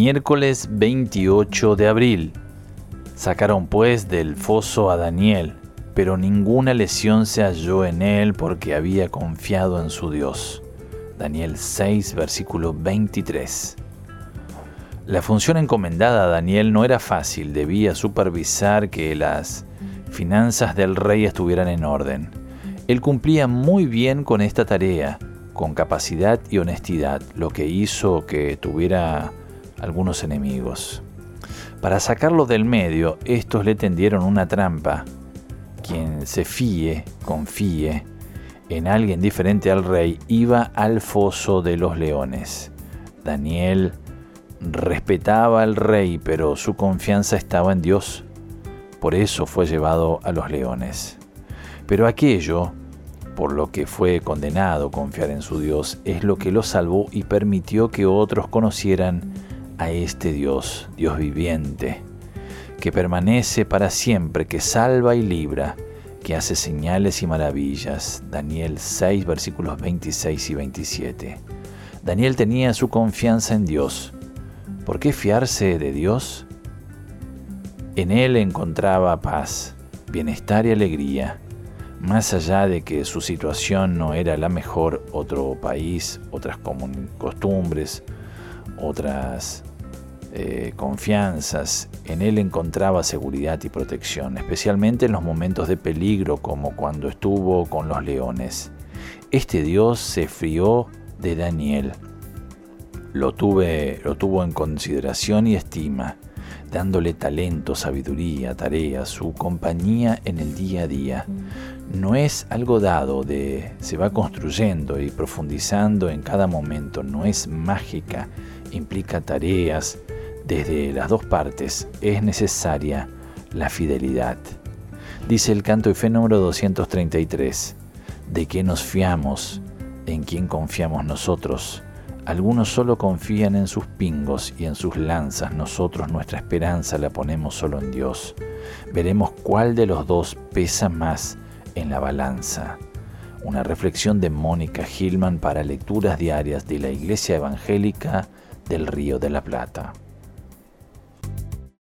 Miércoles 28 de abril. Sacaron pues del foso a Daniel, pero ninguna lesión se halló en él porque había confiado en su Dios. Daniel 6, versículo 23. La función encomendada a Daniel no era fácil, debía supervisar que las finanzas del rey estuvieran en orden. Él cumplía muy bien con esta tarea, con capacidad y honestidad, lo que hizo que tuviera algunos enemigos. Para sacarlo del medio, estos le tendieron una trampa. Quien se confíe en alguien diferente al rey, iba al foso de los leones. Daniel respetaba al rey, pero su confianza estaba en Dios. Por eso fue llevado a los leones. Pero aquello, por lo que fue condenado confiar en su Dios, es lo que lo salvó y permitió que otros conocieran a este Dios, Dios viviente, que permanece para siempre, que salva y libra, que hace señales y maravillas. Daniel 6, versículos 26 y 27. Daniel tenía su confianza en Dios. ¿Por qué fiarse de Dios? En él encontraba paz, bienestar y alegría. Más allá de que su situación no era la mejor, otro país, otras costumbres, otras confianzas, en él encontraba seguridad y protección, especialmente en los momentos de peligro como cuando estuvo con los leones. Este Dios se fió de Daniel, lo tuvo en consideración y estima, dándole talento, sabiduría, tareas, su compañía en el día a día. No es algo dado, se va construyendo y profundizando en cada momento, no es mágica, implica tareas desde las dos partes, es necesaria la fidelidad. Dice el canto de fe número 233, ¿de qué nos fiamos? ¿En quién confiamos nosotros? Algunos solo confían en sus pingos y en sus lanzas, nosotros nuestra esperanza la ponemos solo en Dios. Veremos cuál de los dos pesa más en la balanza. Una reflexión de Mónica Hillman para lecturas diarias de la Iglesia Evangélica del Río de la Plata.